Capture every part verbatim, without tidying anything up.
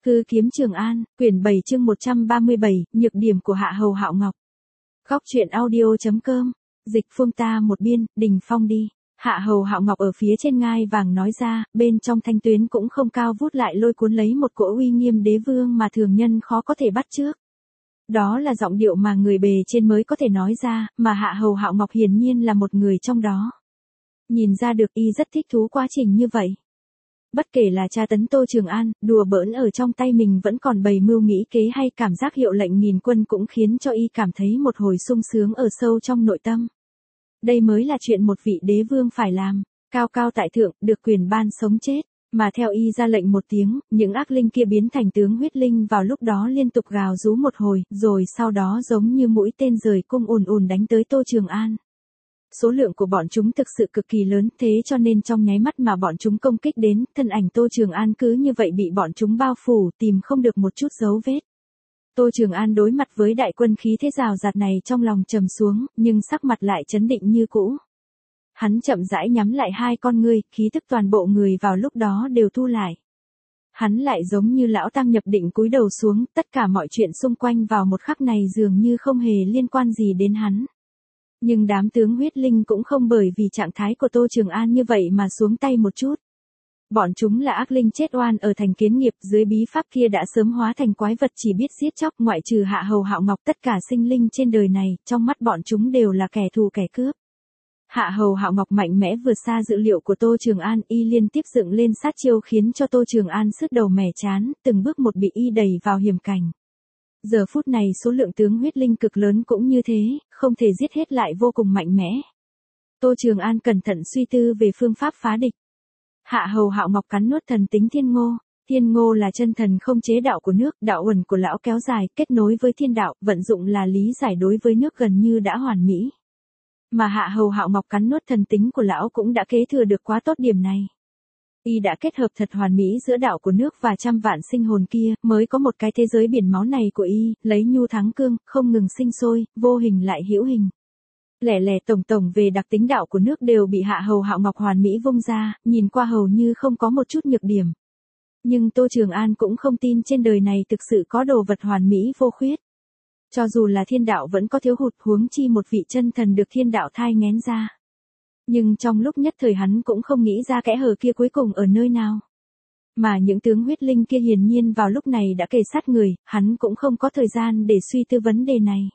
Hư kiếm Trường An, quyển bảy chương một trăm ba mươi bảy, nhược điểm của Hạ Hầu Hạo Ngọc. Góc truyện audio.com, dịch phương ta một biên, Đình Phong đi. Hạ Hầu Hạo Ngọc ở phía trên ngai vàng nói ra, bên trong thanh tuyến cũng không cao vút lại lôi cuốn lấy một cỗ uy nghiêm đế vương mà thường nhân khó có thể bắt chước. Đó là giọng điệu mà người bề trên mới có thể nói ra, mà Hạ Hầu Hạo Ngọc hiển nhiên là một người trong đó. Nhìn ra được y rất thích thú quá trình như vậy. Bất kể là tra tấn Tô Trường An, đùa bỡn ở trong tay mình vẫn còn bày mưu nghĩ kế hay cảm giác hiệu lệnh nghìn quân cũng khiến cho y cảm thấy một hồi sung sướng ở sâu trong nội tâm. Đây mới là chuyện một vị đế vương phải làm, cao cao tại thượng, được quyền ban sống chết, mà theo y ra lệnh một tiếng, những ác linh kia biến thành tướng huyết linh vào lúc đó liên tục gào rú một hồi, rồi sau đó giống như mũi tên rời cung ùn ùn đánh tới Tô Trường An. Số lượng của bọn chúng thực sự cực kỳ lớn, thế cho nên trong nháy mắt mà bọn chúng công kích đến, thân ảnh Tô Trường An cứ như vậy bị bọn chúng bao phủ, tìm không được một chút dấu vết. Tô Trường An đối mặt với đại quân khí thế rào rạt này trong lòng trầm xuống, nhưng sắc mặt lại trấn định như cũ. Hắn chậm rãi nhắm lại hai con ngươi, khí tức toàn bộ người vào lúc đó đều thu lại. Hắn lại giống như lão tăng nhập định cúi đầu xuống, tất cả mọi chuyện xung quanh vào một khắc này dường như không hề liên quan gì đến hắn. Nhưng đám tướng huyết linh cũng không bởi vì trạng thái của Tô Trường An như vậy mà xuống tay một chút. Bọn chúng là ác linh chết oan ở thành Kiến Nghiệp, dưới bí pháp kia đã sớm hóa thành quái vật chỉ biết giết chóc, ngoại trừ Hạ Hầu Hạo Ngọc, tất cả sinh linh trên đời này, trong mắt bọn chúng đều là kẻ thù kẻ cướp. Hạ Hầu Hạo Ngọc mạnh mẽ vượt xa dự liệu của Tô Trường An, y liên tiếp dựng lên sát chiêu khiến cho Tô Trường An sứt đầu mẻ chán, từng bước một bị y đẩy vào hiểm cảnh. Giờ phút này số lượng tướng huyết linh cực lớn cũng như thế, không thể giết hết lại vô cùng mạnh mẽ. Tô Trường An cẩn thận suy tư về phương pháp phá địch. Hạ Hầu Hạo Ngọc cắn nuốt thần tính Thiên Ngô. Thiên Ngô là chân thần không chế đạo của nước, đạo uẩn của lão kéo dài, kết nối với thiên đạo, vận dụng là lý giải đối với nước gần như đã hoàn mỹ. Mà Hạ Hầu Hạo Ngọc cắn nuốt thần tính của lão cũng đã kế thừa được quá tốt điểm này. Y đã kết hợp thật hoàn mỹ giữa đạo của nước và trăm vạn sinh hồn kia, mới có một cái thế giới biển máu này của y, lấy nhu thắng cương, không ngừng sinh sôi, vô hình lại hữu hình. Lẻ lẻ tổng tổng về đặc tính đạo của nước đều bị Hạ Hầu Hạo Ngọc hoàn mỹ vung ra, nhìn qua hầu như không có một chút nhược điểm. Nhưng Tô Trường An cũng không tin trên đời này thực sự có đồ vật hoàn mỹ vô khuyết. Cho dù là thiên đạo vẫn có thiếu hụt, huống chi một vị chân thần được thiên đạo thai nghén ra. Nhưng trong lúc nhất thời hắn cũng không nghĩ ra kẽ hở kia cuối cùng ở nơi nào. Mà những tướng huyết linh kia hiển nhiên vào lúc này đã kề sát người, hắn cũng không có thời gian để suy tư vấn đề này.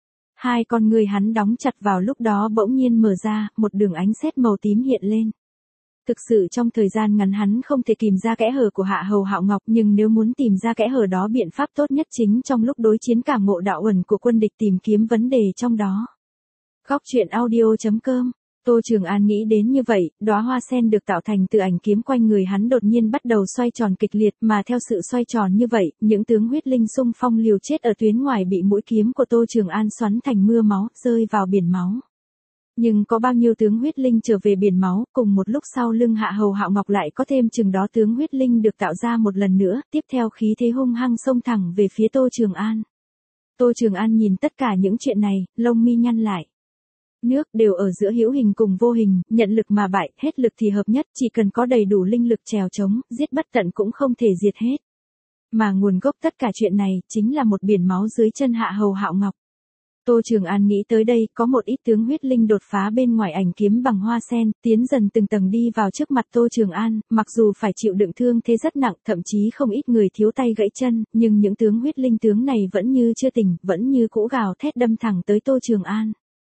Hai con người hắn đóng chặt vào lúc đó bỗng nhiên mở ra, một đường ánh sét màu tím hiện lên. Thực sự trong thời gian ngắn hắn không thể tìm ra kẽ hở của Hạ Hầu Hạo Ngọc, nhưng nếu muốn tìm ra kẽ hở đó, biện pháp tốt nhất chính trong lúc đối chiến cảm ngộ đạo uẩn của quân địch, tìm kiếm vấn đề trong đó. Góc truyện audio.com. Tô Trường An nghĩ đến như vậy, đóa hoa sen được tạo thành từ ảnh kiếm quanh người hắn đột nhiên bắt đầu xoay tròn kịch liệt, mà theo sự xoay tròn như vậy, những tướng huyết linh xung phong liều chết ở tuyến ngoài bị mũi kiếm của Tô Trường An xoắn thành mưa máu, rơi vào biển máu. Nhưng có bao nhiêu tướng huyết linh trở về biển máu, cùng một lúc sau lưng Hạ Hầu Hạo Ngọc lại có thêm chừng đó tướng huyết linh được tạo ra một lần nữa, tiếp theo khí thế hung hăng xông thẳng về phía Tô Trường An. Tô Trường An nhìn tất cả những chuyện này, lông mi nhăn lại. Nước đều ở giữa hữu hình cùng vô hình, nhận lực mà bại, hết lực thì hợp nhất, chỉ cần có đầy đủ linh lực trèo trống, giết bất tận cũng không thể diệt hết. Mà nguồn gốc tất cả chuyện này, chính là một biển máu dưới chân Hạ Hầu Hạo Ngọc. Tô Trường An nghĩ tới đây, có một ít tướng huyết linh đột phá bên ngoài ảnh kiếm bằng hoa sen, tiến dần từng tầng đi vào trước mặt Tô Trường An, mặc dù phải chịu đựng thương thế rất nặng, thậm chí không ít người thiếu tay gãy chân, nhưng những tướng huyết linh tướng này vẫn như chưa tỉnh, vẫn như cũ gào thét đâm thẳng tới Tô Trường An.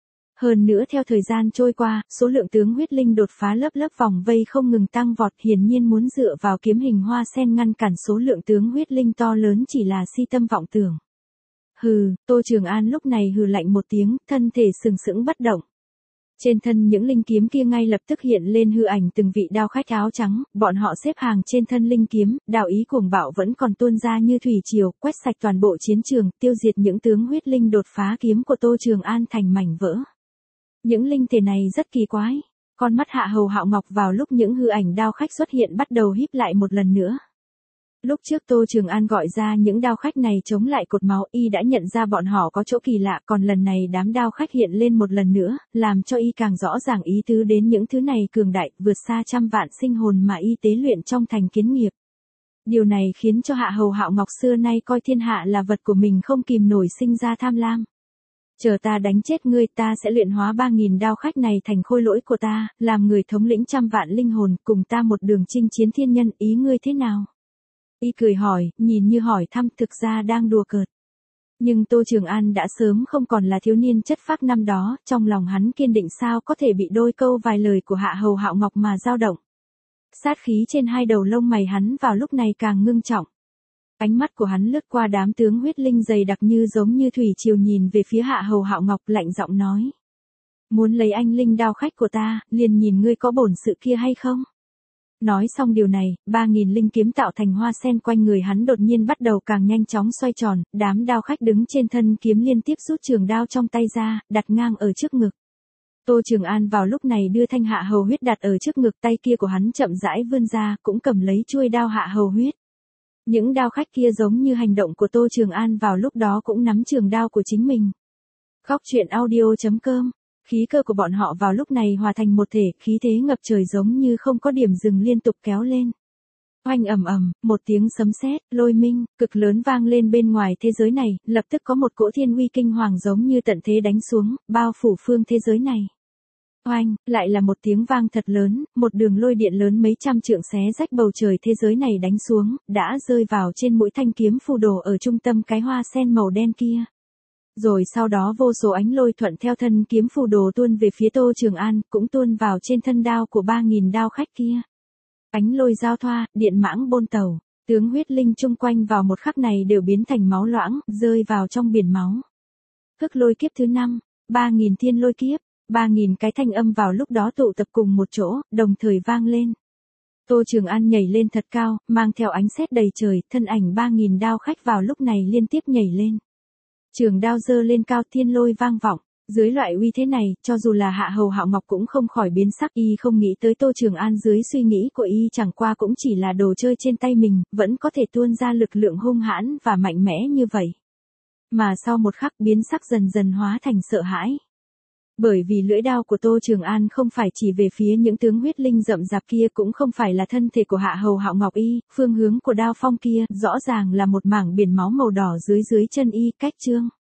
Hơn nữa theo thời gian trôi qua, số lượng tướng huyết linh đột phá lớp lớp vòng vây không ngừng tăng vọt, hiển nhiên muốn dựa vào kiếm hình hoa sen ngăn cản số lượng tướng huyết linh to lớn chỉ là si tâm vọng tưởng. Hừ, Tô Trường An lúc này hừ lạnh một tiếng, thân thể sừng sững bất động. Trên thân những linh kiếm kia ngay lập tức hiện lên hư ảnh từng vị đao khách áo trắng, bọn họ xếp hàng trên thân linh kiếm, đạo ý cuồng bạo vẫn còn tuôn ra như thủy triều, quét sạch toàn bộ chiến trường, tiêu diệt những tướng huyết linh đột phá kiếm của Tô Trường An thành mảnh vỡ. Những linh thể này rất kỳ quái. Con mắt Hạ Hầu Hạo Ngọc vào lúc những hư ảnh đao khách xuất hiện bắt đầu híp lại một lần nữa. Lúc trước Tô Trường An gọi ra những đao khách này chống lại cột máu, y đã nhận ra bọn họ có chỗ kỳ lạ, còn lần này đám đao khách hiện lên một lần nữa, làm cho y càng rõ ràng ý tứ đến những thứ này cường đại, vượt xa trăm vạn sinh hồn mà y tế luyện trong thành Kiến Nghiệp. Điều này khiến cho Hạ Hầu Hạo Ngọc xưa nay coi thiên hạ là vật của mình không kìm nổi sinh ra tham lam. Chờ ta đánh chết ngươi, ta sẽ luyện hóa ba nghìn đao khách này thành khôi lỗi của ta, làm người thống lĩnh trăm vạn linh hồn, cùng ta một đường chinh chiến thiên nhân, ý ngươi thế nào? Y cười hỏi, nhìn như hỏi thăm, thực ra đang đùa cợt. Nhưng Tô Trường An đã sớm không còn là thiếu niên chất phác năm đó, trong lòng hắn kiên định sao có thể bị đôi câu vài lời của Hạ Hầu Hạo Ngọc mà dao động. Sát khí trên hai đầu lông mày hắn vào lúc này càng ngưng trọng. Ánh mắt của hắn lướt qua đám tướng huyết linh dày đặc như giống như thủy triều nhìn về phía Hạ Hầu Hạo Ngọc, lạnh giọng nói. Muốn lấy anh linh đao khách của ta, liền nhìn ngươi có bổn sự kia hay không? Nói xong điều này, ba nghìn linh kiếm tạo thành hoa sen quanh người hắn đột nhiên bắt đầu càng nhanh chóng xoay tròn, đám đao khách đứng trên thân kiếm liên tiếp rút trường đao trong tay ra, đặt ngang ở trước ngực. Tô Trường An vào lúc này đưa thanh Hạ Hầu huyết đặt ở trước ngực, tay kia của hắn chậm rãi vươn ra, cũng cầm lấy chuôi đao Hạ Hầu huyết. Những đao khách kia giống như hành động của Tô Trường An vào lúc đó cũng nắm trường đao của chính mình. Góc truyện audio chấm com. Khí cơ của bọn họ vào lúc này hòa thành một thể, khí thế ngập trời giống như không có điểm dừng liên tục kéo lên. Oanh ầm ầm, một tiếng sấm sét, lôi minh, cực lớn vang lên bên ngoài thế giới này, lập tức có một cỗ thiên uy kinh hoàng giống như tận thế đánh xuống, bao phủ phương thế giới này. Oanh, lại là một tiếng vang thật lớn, một đường lôi điện lớn mấy trăm trượng xé rách bầu trời thế giới này đánh xuống, đã rơi vào trên mũi thanh kiếm phù đồ ở trung tâm cái hoa sen màu đen kia. Rồi sau đó vô số ánh lôi thuận theo thân kiếm phù đồ tuôn về phía Tô Trường An, cũng tuôn vào trên thân đao của ba nghìn đao khách kia. Ánh lôi giao thoa, điện mãng bôn tàu, tướng huyết linh chung quanh vào một khắc này đều biến thành máu loãng, rơi vào trong biển máu. Hức lôi kiếp thứ năm, ba nghìn thiên lôi kiếp, ba nghìn cái thanh âm vào lúc đó tụ tập cùng một chỗ, đồng thời vang lên. Tô Trường An nhảy lên thật cao, mang theo ánh sét đầy trời, thân ảnh ba nghìn đao khách vào lúc này liên tiếp nhảy lên. Trường đao giơ lên cao, thiên lôi vang vọng. Dưới loại uy thế này, cho dù là Hạ Hầu Hạo Ngọc cũng không khỏi biến sắc, y không nghĩ tới Tô Trường An dưới suy nghĩ của y chẳng qua cũng chỉ là đồ chơi trên tay mình, vẫn có thể tuôn ra lực lượng hung hãn và mạnh mẽ như vậy. Mà sau một khắc biến sắc dần dần hóa thành sợ hãi. Bởi vì lưỡi đao của Tô Trường An không phải chỉ về phía những tướng huyết linh rậm rạp kia, cũng không phải là thân thể của Hạ Hầu Hạo Ngọc y, phương hướng của đao phong kia rõ ràng là một mảng biển máu màu đỏ dưới dưới chân y, cách trương.